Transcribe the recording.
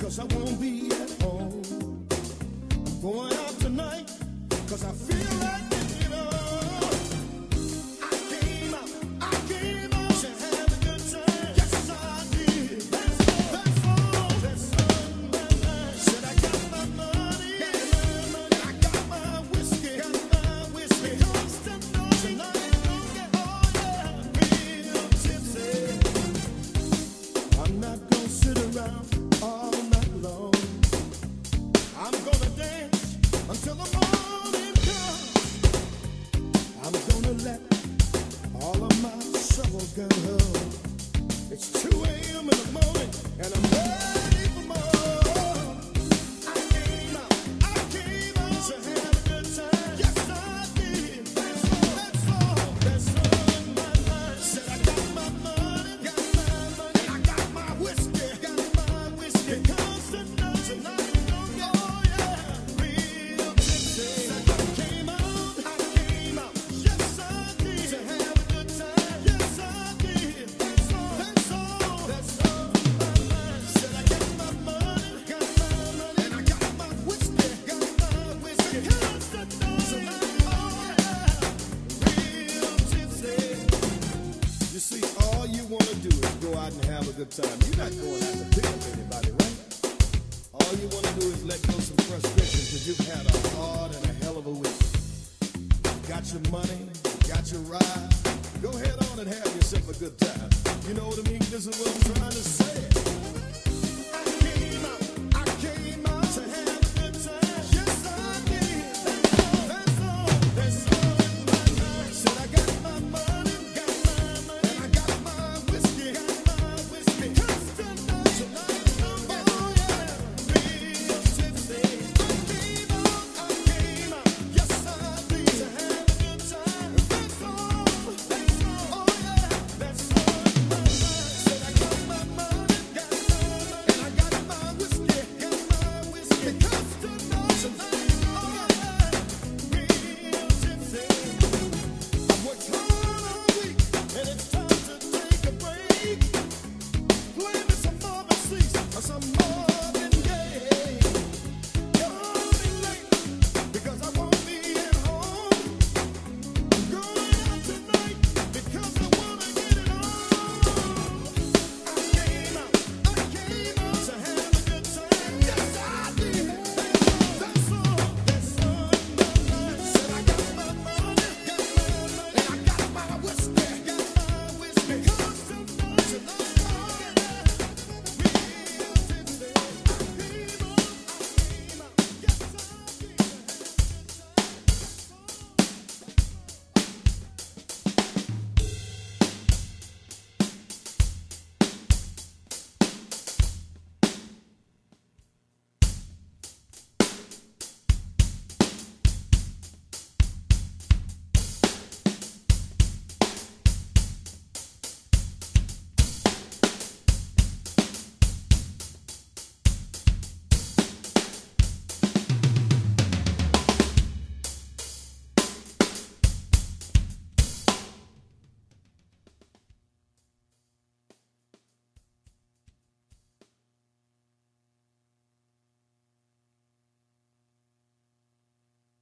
'cause I won't be at home. I'm going out tonight 'cause I feel like it, I came out to have a good time. Yes, I did. That's all. Said I got my money, I got my whiskey, constant tonight, oh yeah, real tipsy. I'm not gonna sit around all night long. I'm gonna dance until the morning comes. I'm gonna let all of my trouble go. It's 2 a.m. in the morning and I'm ready for more. I came out to have a good time. Yes, I did. That's on my mind. Said I got my money, and I got my whiskey, constant tonight. Oh yeah, real tipsy. I came out, yes I did, to have a good time. Yes I did. That's all my mind. Said I got my money, and I got my whiskey, constant tonight. Oh yeah, real tipsy. You see, all you want to do is go out and have a good time. You're not going out to pick up anybody, right? All you want to do is let go some frustration because you've had a hard and a hell of a week. You got your money, you got your ride. Go ahead on and have yourself a good time. You know what I mean? This is what I'm trying to say.